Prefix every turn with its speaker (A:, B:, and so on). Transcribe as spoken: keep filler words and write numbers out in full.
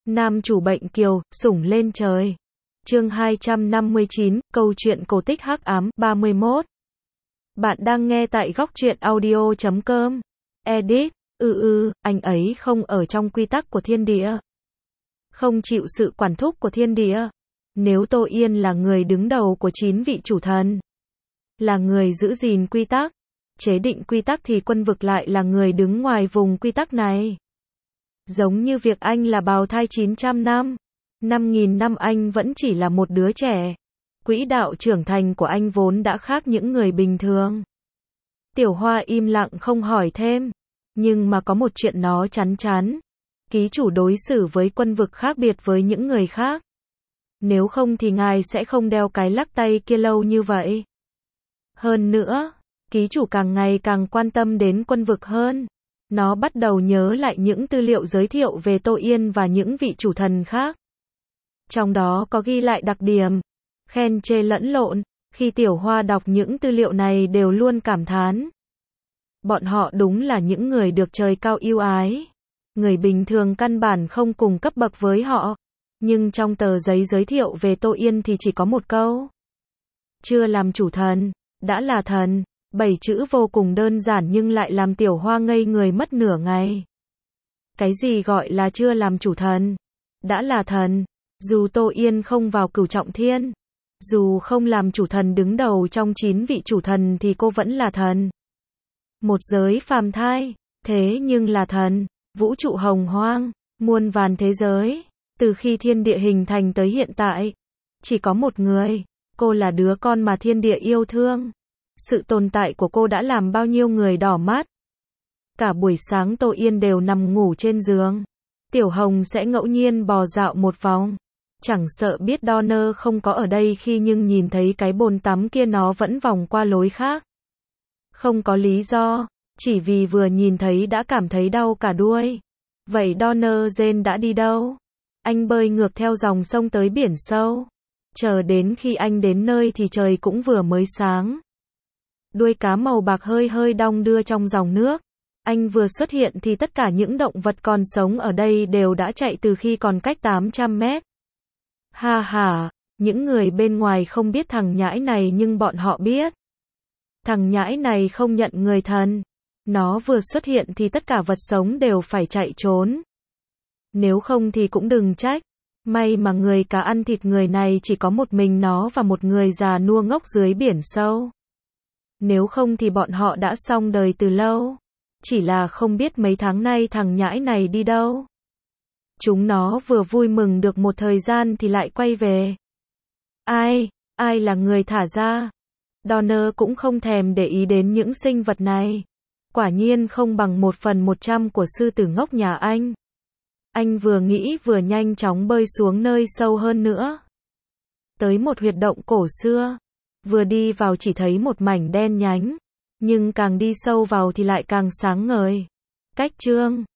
A: Nam chủ bệnh kiều, sủng lên trời. Chương hai trăm năm mươi chín, câu chuyện cổ tích hắc ám, ba mươi mốt. Bạn đang nghe tại góc truyện audio chấm com. Edit, ừ ừ, anh ấy không ở trong quy tắc của thiên địa. Không chịu sự quản thúc của thiên địa. Nếu Tô Yên là người đứng đầu của chín vị chủ thần, là người giữ gìn quy tắc, chế định quy tắc thì quân vực lại là người đứng ngoài vùng quy tắc này. Giống như việc anh là bào thai chín trăm năm, năm nghìn năm anh vẫn chỉ là một đứa trẻ. Quỹ đạo trưởng thành của anh vốn đã khác những người bình thường. Tiểu Hoa im lặng không hỏi thêm, nhưng mà có một chuyện nó chắn chắn. Ký chủ đối xử với quân vực khác biệt với những người khác. Nếu không thì ngài sẽ không đeo cái lắc tay kia lâu như vậy. Hơn nữa, ký chủ càng ngày càng quan tâm đến quân vực hơn. Nó bắt đầu nhớ lại những tư liệu giới thiệu về Tô Yên và những vị chủ thần khác. Trong đó có ghi lại đặc điểm, khen chê lẫn lộn. Khi Tiểu Hoa đọc những tư liệu này đều luôn cảm thán. Bọn họ đúng là những người được trời cao yêu ái. Người bình thường căn bản không cùng cấp bậc với họ. Nhưng trong tờ giấy giới thiệu về Tô Yên thì chỉ có một câu. Chưa làm chủ thần, đã là thần. Bảy chữ vô cùng đơn giản nhưng lại làm Tiểu Hoa ngây người mất nửa ngày. Cái gì gọi là chưa làm chủ thần? Đã là thần. Dù Tô Yên không vào cửu trọng thiên, dù không làm chủ thần đứng đầu trong chín vị chủ thần thì cô vẫn là thần. Một giới phàm thai, thế nhưng là thần. Vũ trụ hồng hoang, muôn vàn thế giới, từ khi thiên địa hình thành tới hiện tại, chỉ có một người, cô là đứa con mà thiên địa yêu thương. Sự tồn tại của cô đã làm bao nhiêu người đỏ mắt. Cả buổi sáng Tô Yên đều nằm ngủ trên giường. Tiểu Hồng sẽ ngẫu nhiên bò dạo một vòng. Chẳng sợ biết Donner không có ở đây khi nhưng nhìn thấy cái bồn tắm kia nó vẫn vòng qua lối khác. Không có lý do, chỉ vì vừa nhìn thấy đã cảm thấy đau cả đuôi. Vậy Donner Jane đã đi đâu? Anh bơi ngược theo dòng sông tới biển sâu. Chờ đến khi anh đến nơi thì trời cũng vừa mới sáng. Đuôi cá màu bạc hơi hơi đong đưa trong dòng nước. Anh vừa xuất hiện thì tất cả những động vật còn sống ở đây đều đã chạy từ khi còn cách tám trăm mét. Ha ha, những người bên ngoài không biết thằng nhãi này nhưng bọn họ biết. Thằng nhãi này không nhận người thần. Nó vừa xuất hiện thì tất cả vật sống đều phải chạy trốn. Nếu không thì cũng đừng trách. May mà người cá ăn thịt người này chỉ có một mình nó và một người già nua ngốc dưới biển sâu. Nếu không thì bọn họ đã xong đời từ lâu. Chỉ là không biết mấy tháng nay thằng nhãi này đi đâu. Chúng nó vừa vui mừng được một thời gian thì lại quay về. Ai, ai là người thả ra? Donner cũng không thèm để ý đến những sinh vật này. Quả nhiên không bằng một phần một trăm của sư tử ngốc nhà anh. Anh vừa nghĩ vừa nhanh chóng bơi xuống nơi sâu hơn nữa. Tới một huyệt động cổ xưa. Vừa đi vào chỉ thấy một mảnh đen nhánh. Nhưng càng đi sâu vào thì lại càng sáng ngời. Cách chương